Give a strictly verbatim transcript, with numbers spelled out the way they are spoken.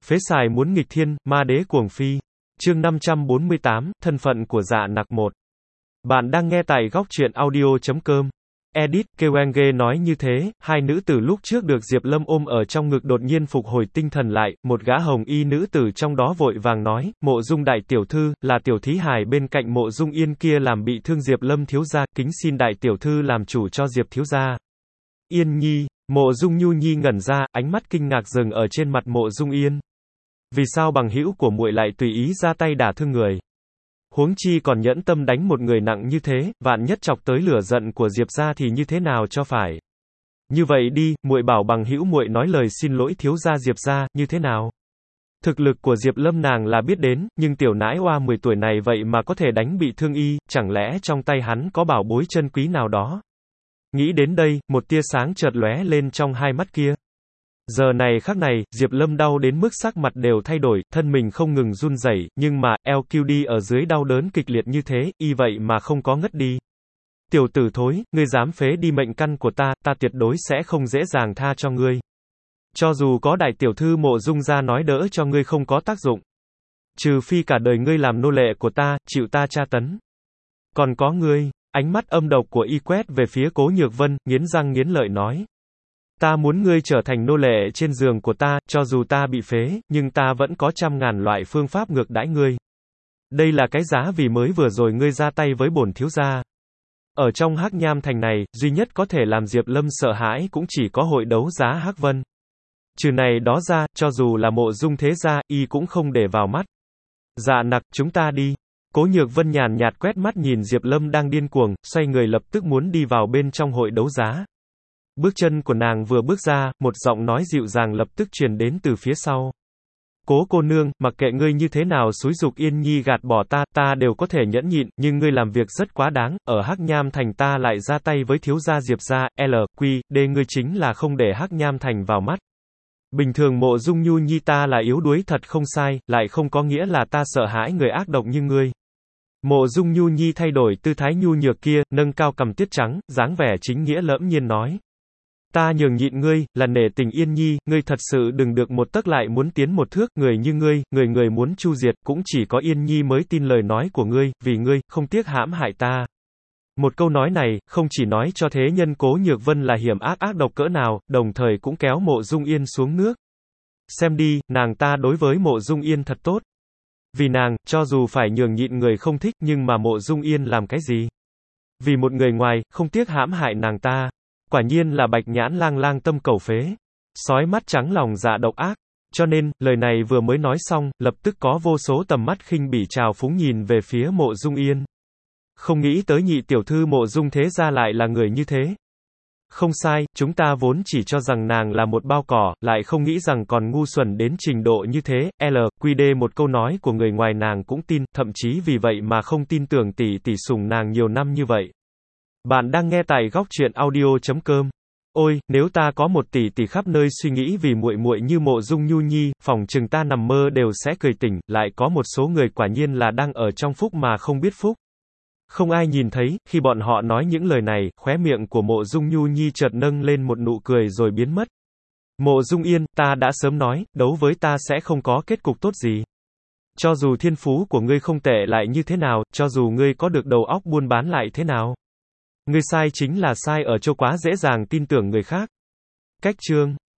Phế xài muốn nghịch thiên, ma đế cuồng phi. Chương năm trăm bốn mươi tám, thân phận của Dạ Nặc một. Bạn đang nghe tại góc truyện audio chấm com. Edit, Kewenge nói như thế, hai nữ tử lúc trước được Diệp Lâm ôm ở trong ngực đột nhiên phục hồi tinh thần lại, một gã hồng y nữ tử trong đó vội vàng nói, Mộ Dung đại tiểu thư, là tiểu thí hài bên cạnh Mộ Dung Yên kia làm bị thương Diệp Lâm thiếu gia, kính xin đại tiểu thư làm chủ cho Diệp thiếu gia. Yên nhi, Mộ Dung Nhu Nhi ngẩn ra, ánh mắt kinh ngạc dừng ở trên mặt Mộ Dung Yên. Vì sao bằng hữu của muội lại tùy ý ra tay đả thương người? Huống chi còn nhẫn tâm đánh một người nặng như thế, vạn nhất chọc tới lửa giận của Diệp gia thì như thế nào cho phải? Như vậy đi, muội bảo bằng hữu muội nói lời xin lỗi thiếu gia Diệp gia, như thế nào? Thực lực của Diệp Lâm nàng là biết đến, nhưng tiểu nãi oa mười tuổi này vậy mà có thể đánh bị thương y, chẳng lẽ trong tay hắn có bảo bối chân quý nào đó? Nghĩ đến đây, một tia sáng chợt lóe lên trong hai mắt kia. Giờ này khắc này, Diệp Lâm đau đến mức sắc mặt đều thay đổi, thân mình không ngừng run rẩy, nhưng mà, eo kiu đi ở dưới đau đớn kịch liệt như thế, y vậy mà không có ngất đi. Tiểu tử thối, ngươi dám phế đi mệnh căn của ta, ta tuyệt đối sẽ không dễ dàng tha cho ngươi. Cho dù có đại tiểu thư Mộ Dung gia nói đỡ cho ngươi không có tác dụng. Trừ phi cả đời ngươi làm nô lệ của ta, chịu ta tra tấn. Còn có ngươi, ánh mắt âm độc của y quét về phía Cố Nhược Vân, nghiến răng nghiến lợi nói. Ta muốn ngươi trở thành nô lệ trên giường của ta, cho dù ta bị phế, nhưng ta vẫn có trăm ngàn loại phương pháp ngược đãi ngươi. Đây là cái giá vì mới vừa rồi ngươi ra tay với bổn thiếu gia. Ở trong Hắc Nham Thành này, duy nhất có thể làm Diệp Lâm sợ hãi cũng chỉ có hội đấu giá Hắc Vân. Trừ này đó ra, cho dù là Mộ Dung thế gia, y cũng không để vào mắt. Dạ Nặc, chúng ta đi. Cố Nhược Vân nhàn nhạt quét mắt nhìn Diệp Lâm đang điên cuồng, xoay người lập tức muốn đi vào bên trong hội đấu giá. Bước chân của nàng vừa bước ra, một giọng nói dịu dàng lập tức truyền đến từ phía sau. Cố cô nương, mặc kệ ngươi như thế nào xúi giục Yên Nhi gạt bỏ ta, ta đều có thể nhẫn nhịn, nhưng ngươi làm việc rất quá đáng, ở Hắc Nham Thành ta lại ra tay với thiếu gia Diệp gia, L, Q, D ngươi chính là không để Hắc Nham Thành vào mắt. Bình thường Mộ Dung Nhu Nhi ta là yếu đuối thật không sai, lại không có nghĩa là ta sợ hãi người ác độc như ngươi. Mộ Dung Nhu Nhi thay đổi tư thái nhu nhược kia, nâng cao cằm tiết trắng, dáng vẻ chính nghĩa lẫm nhiên nói. Ta nhường nhịn ngươi, là nể tình Yên Nhi, ngươi thật sự đừng được một tấc lại muốn tiến một thước, người như ngươi, người người muốn chu diệt, cũng chỉ có Yên Nhi mới tin lời nói của ngươi, vì ngươi, không tiếc hãm hại ta. Một câu nói này, không chỉ nói cho thế nhân Cố Nhược Vân là hiểm ác ác độc cỡ nào, đồng thời cũng kéo Mộ Dung Yên xuống nước. Xem đi, nàng ta đối với Mộ Dung Yên thật tốt. Vì nàng, cho dù phải nhường nhịn người không thích, nhưng mà Mộ Dung Yên làm cái gì? Vì một người ngoài, không tiếc hãm hại nàng ta. Quả nhiên là bạch nhãn lang lang tâm cầu phế. Sói mắt trắng lòng dạ độc ác. Cho nên, lời này vừa mới nói xong, lập tức có vô số tầm mắt khinh bỉ trào phúng nhìn về phía Mộ Dung Yên. Không nghĩ tới nhị tiểu thư Mộ Dung thế gia lại là người như thế. Không sai, chúng ta vốn chỉ cho rằng nàng là một bao cỏ, lại không nghĩ rằng còn ngu xuẩn đến trình độ như thế. L, Q D một câu nói của người ngoài nàng cũng tin, thậm chí vì vậy mà không tin tưởng tỷ tỷ sủng nàng nhiều năm như vậy. Bạn đang nghe tại góc truyện audio chấm com. Ôi, nếu ta có một tỷ tỷ khắp nơi suy nghĩ vì muội muội như Mộ Dung Nhu Nhi, phỏng chừng ta nằm mơ đều sẽ cười tỉnh, lại có một số người quả nhiên là đang ở trong phúc mà không biết phúc. Không ai nhìn thấy, khi bọn họ nói những lời này, khóe miệng của Mộ Dung Nhu Nhi chợt nâng lên một nụ cười rồi biến mất. Mộ Dung Yên, ta đã sớm nói, đấu với ta sẽ không có kết cục tốt gì. Cho dù thiên phú của ngươi không tệ lại như thế nào, cho dù ngươi có được đầu óc buôn bán lại thế nào. Ngươi sai chính là sai ở chỗ quá dễ dàng tin tưởng người khác. Cách chương